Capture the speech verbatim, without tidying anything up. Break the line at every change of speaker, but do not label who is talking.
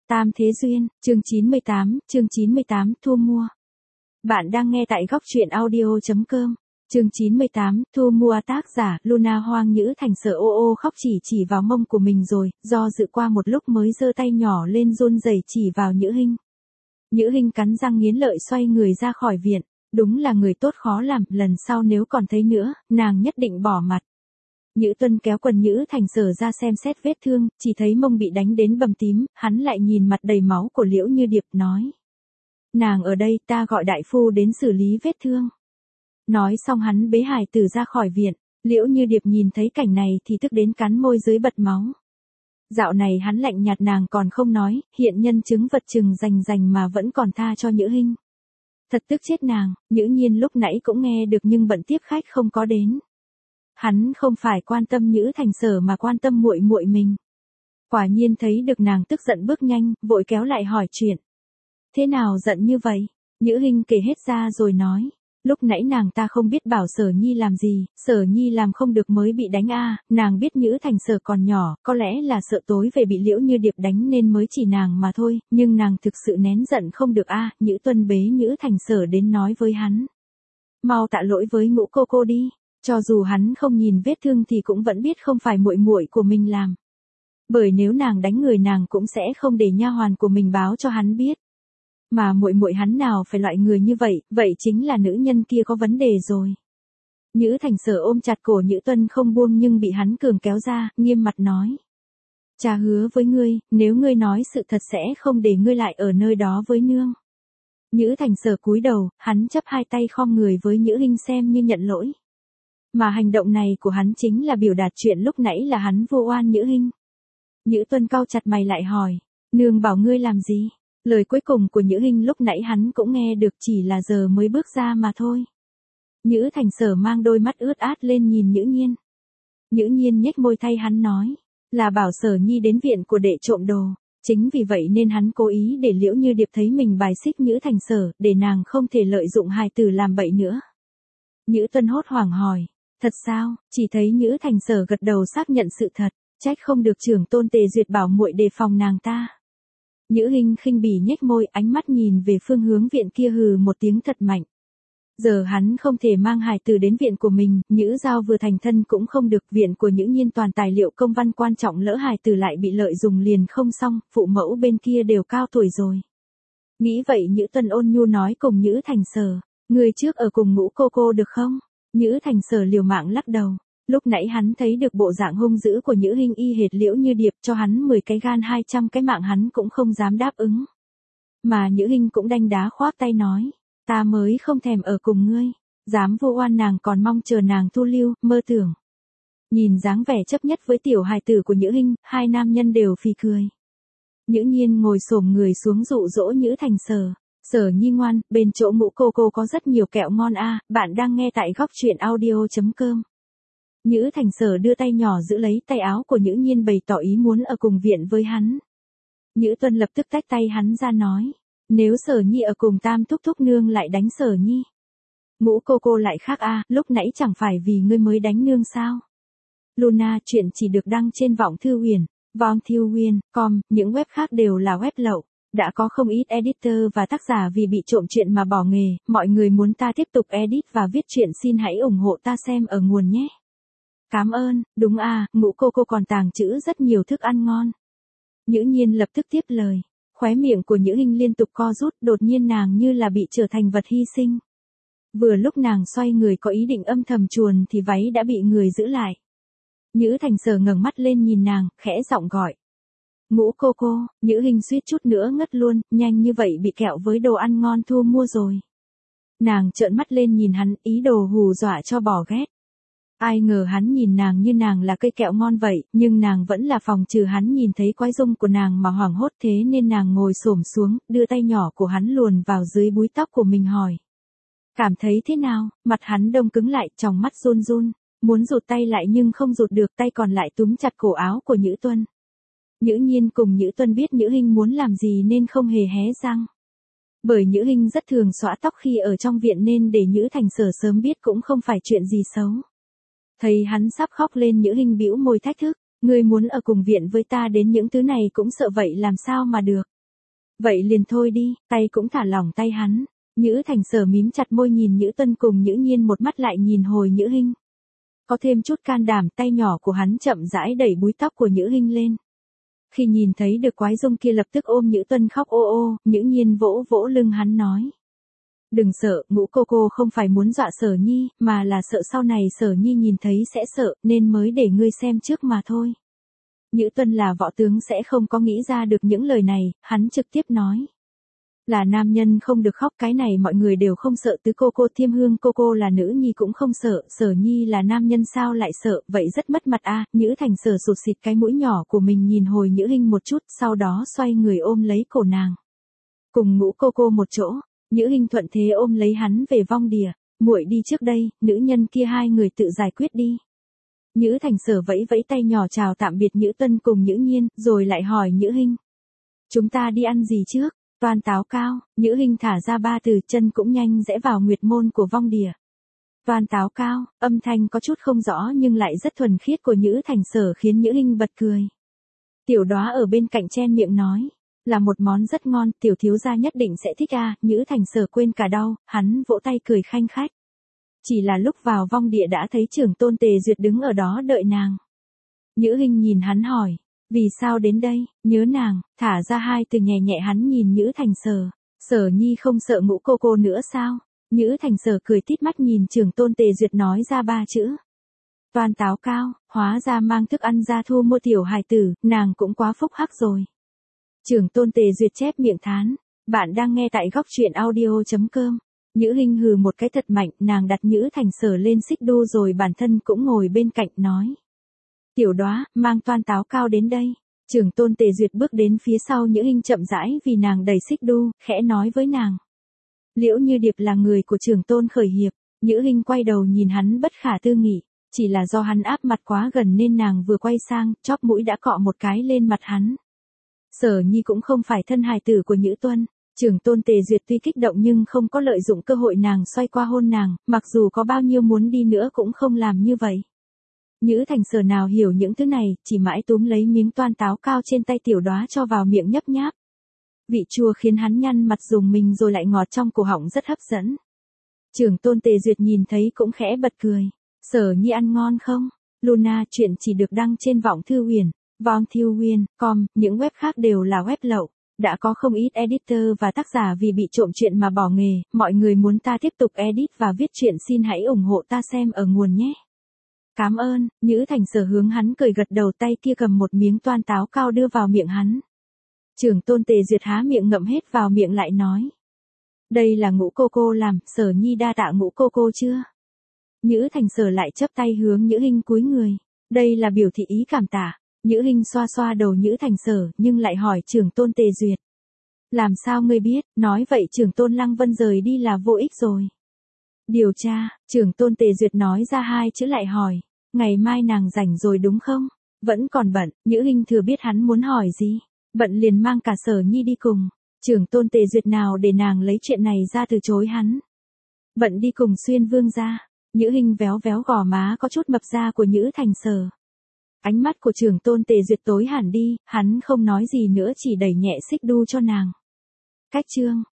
Tam Thế Duyên, chương chín mươi tám, chương chín mươi tám, thu mua. Bạn đang nghe tại góc truyện audio chấm com. Chương chín mươi tám, thu mua. Tác giả Luna. Hoang Nhữ Thành sợ ô ô khóc, chỉ chỉ vào mông của mình rồi, do dự qua một lúc mới giơ tay nhỏ lên run rẩy chỉ vào Nhữ Hinh. Nhữ Hinh cắn răng nghiến lợi xoay người ra khỏi viện. Đúng là người tốt khó làm, lần sau nếu còn thấy nữa, nàng nhất định bỏ mặt. Nhữ Tuân kéo quần Nhữ Thành Sở ra xem xét vết thương, chỉ thấy mông bị đánh đến bầm tím, hắn lại nhìn mặt đầy máu của Liễu Như Điệp nói. Nàng ở đây, ta gọi đại phu đến xử lý vết thương. Nói xong hắn bế hài tử ra khỏi viện. Liễu Như Điệp nhìn thấy cảnh này thì tức đến cắn môi dưới bật máu. Dạo này hắn lạnh nhạt, nàng còn không nói, hiện nhân chứng vật chừng rành rành mà vẫn còn tha cho Nhữ Hinh. Thật tức chết nàng. Nhữ Nhiên lúc nãy cũng nghe được nhưng bận tiếp khách không có đến. Hắn không phải quan tâm Nhữ Thành Sở mà quan tâm muội muội mình. Quả nhiên thấy được nàng tức giận bước nhanh, vội kéo lại hỏi chuyện. Thế nào giận như vậy? Nhữ Hinh kể hết ra rồi nói. Lúc nãy nàng ta không biết bảo Sở Nhi làm gì, Sở Nhi làm không được mới bị đánh a. Nàng biết Nhữ Thành Sở còn nhỏ, có lẽ là sợ tối về bị Liễu Như Điệp đánh nên mới chỉ nàng mà thôi, nhưng nàng thực sự nén giận không được a. Nhữ Tuân bế Nhữ Thành Sở đến nói với hắn. Mau tạ lỗi với Ngũ cô cô đi. Cho dù hắn không nhìn vết thương thì cũng vẫn biết không phải muội muội của mình làm. Bởi nếu nàng đánh người nàng cũng sẽ không để nha hoàn của mình báo cho hắn biết. Mà muội muội hắn nào phải loại người như vậy, vậy chính là nữ nhân kia có vấn đề rồi. Nhữ Thành Sở ôm chặt cổ Nhữ Tuân không buông nhưng bị hắn cường kéo ra, nghiêm mặt nói. Cha hứa với ngươi, nếu ngươi nói sự thật sẽ không để ngươi lại ở nơi đó với nương. Nhữ Thành Sở cúi đầu, hắn chắp hai tay khom người với Nhữ Hinh xem như nhận lỗi. Mà hành động này của hắn chính là biểu đạt chuyện lúc nãy là hắn vu oan Nhữ Hinh. Nhữ Tuân cau chặt mày lại hỏi, nương bảo ngươi làm gì? Lời cuối cùng của Nhữ Hinh lúc nãy hắn cũng nghe được, chỉ là giờ mới bước ra mà thôi. Nhữ Thành Sở mang đôi mắt ướt át lên nhìn Nhữ Nhiên. Nhữ Nhiên nhếch môi thay hắn nói, là bảo Sở Nhi đến viện của đệ trộm đồ. Chính vì vậy nên hắn cố ý để Liễu Như Điệp thấy mình bài xích Nhữ Thành Sở, để nàng không thể lợi dụng hài tử làm bậy nữa. Nhữ Tuân hốt hoảng hỏi. Thật sao? Chỉ thấy Nhữ Thành Sở gật đầu xác nhận sự thật, trách không được trưởng tôn Tề Duyệt bảo muội đề phòng nàng ta. Nhữ Hinh khinh bỉ nhếch môi, ánh mắt nhìn về phương hướng viện kia hừ một tiếng thật mạnh. Giờ hắn không thể mang hài tử đến viện của mình, Nhữ Giao vừa thành thân cũng không được, viện của Nhữ Nhiên toàn tài liệu công văn quan trọng, lỡ hài tử lại bị lợi dụng liền không xong, phụ mẫu bên kia đều cao tuổi rồi. Nghĩ vậy Nhữ Tuân ôn nhu nói cùng Nhữ Thành Sở, người trước ở cùng Ngũ cô cô được không? Nhữ Thành Sở liều mạng lắc đầu. Lúc nãy hắn thấy được bộ dạng hung dữ của Nhữ Hinh y hệt Liễu Như Điệp, cho hắn mười cái gan hai trăm cái mạng hắn cũng không dám đáp ứng. Mà Nhữ Hinh cũng đanh đá khoác tay nói, ta mới không thèm ở cùng ngươi, dám vu oan nàng còn mong chờ nàng thu lưu, mơ tưởng. Nhìn dáng vẻ chấp nhất với tiểu hài tử của Nhữ Hinh, hai nam nhân đều phì cười. Nhữ Nhiên ngồi xổm người xuống dụ dỗ Nhữ Thành Sở. Sở Nhi ngoan, bên chỗ Ngũ cô cô có rất nhiều kẹo ngon a. Bạn đang nghe tại góc truyện audio chấm com. Nhữ Thành Sở đưa tay nhỏ giữ lấy tay áo của Nhữ Nhiên bày tỏ ý muốn ở cùng viện với hắn. Nhữ Tuân lập tức tách tay hắn ra nói, nếu Sở Nhi ở cùng Tam thúc thúc nương lại đánh Sở Nhi. Ngũ cô cô lại khác a, lúc nãy chẳng phải vì ngươi mới đánh nương sao? Luna, chuyện chỉ được đăng trên Vọng Thư Huyền, vong thư huyền chấm com, những web khác đều là web lậu. Đã có không ít editor và tác giả vì bị trộm chuyện mà bỏ nghề, mọi người muốn ta tiếp tục edit và viết chuyện xin hãy ủng hộ ta xem ở nguồn nhé. Cảm ơn, đúng à, Ngũ cô cô còn tàng trữ rất nhiều thức ăn ngon. Nhữ Nhiên lập tức tiếp lời, khóe miệng của Nhữ Hinh liên tục co rút, đột nhiên nàng như là bị trở thành vật hy sinh. Vừa lúc nàng xoay người có ý định âm thầm chuồn thì váy đã bị người giữ lại. Nhữ Thành Sở ngẩng mắt lên nhìn nàng, khẽ giọng gọi. Ngũ cô cô, Nhữ Hinh suýt chút nữa ngất luôn, nhanh như vậy bị kẹo với đồ ăn ngon thu mua rồi. Nàng trợn mắt lên nhìn hắn, ý đồ hù dọa cho bỏ ghét. Ai ngờ hắn nhìn nàng như nàng là cây kẹo ngon vậy, nhưng nàng vẫn là phòng trừ hắn nhìn thấy quái dung của nàng mà hoảng hốt, thế nên nàng ngồi xổm xuống, đưa tay nhỏ của hắn luồn vào dưới búi tóc của mình hỏi. Cảm thấy thế nào? Mặt hắn đông cứng lại, tròng mắt run run, muốn rụt tay lại nhưng không rụt được, tay còn lại túm chặt cổ áo của Nhữ Tuân. Nhữ Nhiên cùng Nhữ Tuân biết Nhữ Hinh muốn làm gì nên không hề hé răng. Bởi Nhữ Hinh rất thường xõa tóc khi ở trong viện nên để Nhữ Thành Sở sớm biết cũng không phải chuyện gì xấu. Thấy hắn sắp khóc lên Nhữ Hinh bĩu môi thách thức, ngươi muốn ở cùng viện với ta đến những thứ này cũng sợ vậy làm sao mà được. Vậy liền thôi đi, tay cũng thả lỏng tay hắn. Nhữ Thành Sở mím chặt môi nhìn Nhữ Tuân cùng Nhữ Nhiên một mắt lại nhìn hồi Nhữ Hinh. Có thêm chút can đảm, tay nhỏ của hắn chậm rãi đẩy búi tóc của Nhữ Hinh lên. Khi nhìn thấy được quái dung kia lập tức ôm Nhữ Tuân khóc ô ô, Nhữ Nhiên vỗ vỗ lưng hắn nói. Đừng sợ, Ngũ cô cô không phải muốn dọa Sở Nhi, mà là sợ sau này Sở Nhi nhìn thấy sẽ sợ, nên mới để ngươi xem trước mà thôi. Nhữ Tuân là võ tướng sẽ không có nghĩ ra được những lời này, hắn trực tiếp nói. Là nam nhân không được khóc, cái này mọi người đều không sợ, tứ cô cô Thiêm Hương cô cô là nữ nhi cũng không sợ, Sở Nhi là nam nhân sao lại sợ, vậy rất mất mặt a. À. Nhữ Thành Sở sụt xịt cái mũi nhỏ của mình nhìn hồi Nhữ Hinh một chút, sau đó xoay người ôm lấy cổ nàng. Cùng Ngũ cô cô một chỗ, Nhữ Hinh thuận thế ôm lấy hắn về vong đìa, muội đi trước đây, nữ nhân kia hai người tự giải quyết đi. Nhữ Thành Sở vẫy vẫy tay nhỏ chào tạm biệt Nhữ Tuân cùng Nhữ Nhiên, rồi lại hỏi Nhữ Hinh. Chúng ta đi ăn gì trước? Toan táo cao, Nhữ Hinh thả ra ba từ, chân cũng nhanh rẽ vào nguyệt môn của vong đìa. Toan táo cao, âm thanh có chút không rõ nhưng lại rất thuần khiết của Nhữ Thành Sở khiến Nhữ Hinh bật cười. Tiểu Đóa ở bên cạnh chen miệng nói, là một món rất ngon, tiểu thiếu gia nhất định sẽ thích a. Nhữ Thành Sở quên cả đau, hắn vỗ tay cười khanh khách. Chỉ là lúc vào vong địa đã thấy trưởng tôn Tề Duyệt đứng ở đó đợi nàng. Nhữ Hinh nhìn hắn hỏi, vì sao đến đây, nhớ nàng, thả ra hai từ nhẹ nhẹ. Hắn nhìn Nhữ Thành Sở, Sở Nhi không sợ Ngũ cô cô nữa sao? Nhữ Thành Sở cười tít mắt nhìn trưởng tôn Tề Duyệt nói ra ba chữ. Toan táo cao, hóa ra mang thức ăn ra thu mua tiểu hài tử, nàng cũng quá phúc hắc rồi. Trưởng tôn Tề Duyệt chép miệng thán, bạn đang nghe tại góc truyện audio chấm com. Nhữ Hinh hừ một cái thật mạnh, nàng đặt Nhữ Thành Sở lên xích đu rồi bản thân cũng ngồi bên cạnh nói. Tiểu Đóa, mang toan táo cao đến đây. Trưởng tôn Tề Duyệt bước đến phía sau Nhữ Hinh chậm rãi vì nàng đẩy xích đu, khẽ nói với nàng. Liễu Như Điệp là người của trưởng tôn khởi hiệp. Nhữ Hinh quay đầu nhìn hắn bất khả tư nghị, chỉ là do hắn áp mặt quá gần nên nàng vừa quay sang, chóp mũi đã cọ một cái lên mặt hắn. Sở Nhi cũng không phải thân hài tử của Nhữ Tuân. Trưởng tôn Tề Duyệt tuy kích động nhưng không có lợi dụng cơ hội nàng xoay qua hôn nàng, mặc dù có bao nhiêu muốn đi nữa cũng không làm như vậy. Nhữ Thành Sở nào hiểu những thứ này, chỉ mãi túm lấy miếng toan táo cao trên tay Tiểu Đóa cho vào miệng nhấp nháp. Vị chua khiến hắn nhăn mặt dùng mình rồi lại ngọt trong cổ họng rất hấp dẫn. Trưởng tôn Tề Duyệt nhìn thấy cũng khẽ bật cười. Sở Nhi ăn ngon không? Luna chuyện chỉ được đăng trên Vọng Thư Huyền, vong thư huyền chấm com, những web khác đều là web lậu. Đã có không ít editor và tác giả vì bị trộm chuyện mà bỏ nghề, mọi người muốn ta tiếp tục edit và viết truyện xin hãy ủng hộ ta xem ở nguồn nhé. Cảm ơn. Nhữ Thành Sở hướng hắn cười gật đầu, tay kia cầm một miếng toan táo cao đưa vào miệng hắn. Trưởng tôn Tề Duyệt há miệng ngậm hết vào miệng lại nói. Đây là Ngũ cô cô làm, Sở Nhi đa tạ Ngũ cô cô chưa? Nhữ Thành Sở lại chắp tay hướng Nhữ Hinh cúi người. Đây là biểu thị ý cảm tạ. Nhữ Hinh xoa xoa đầu Nhữ Thành Sở nhưng lại hỏi trưởng tôn Tề Duyệt. Làm sao ngươi biết, nói vậy trưởng tôn Lăng Vân rời đi là vô ích rồi. Điều tra, trưởng tôn Tề Duyệt nói ra hai chữ lại hỏi. Ngày mai nàng rảnh rồi đúng không? Vẫn còn bận. Nhữ Hinh thừa biết hắn muốn hỏi gì. Bận liền mang cả Sở Nhi đi cùng. Trưởng tôn Tề Duyệt nào để nàng lấy chuyện này ra từ chối hắn. Bận đi cùng Xuyên Vương ra. Nhữ Hinh véo véo gò má có chút mập ra của Nhữ Thành Sở. Ánh mắt của trưởng tôn Tề Duyệt tối hẳn đi, hắn không nói gì nữa chỉ đẩy nhẹ xích đu cho nàng. Cách chương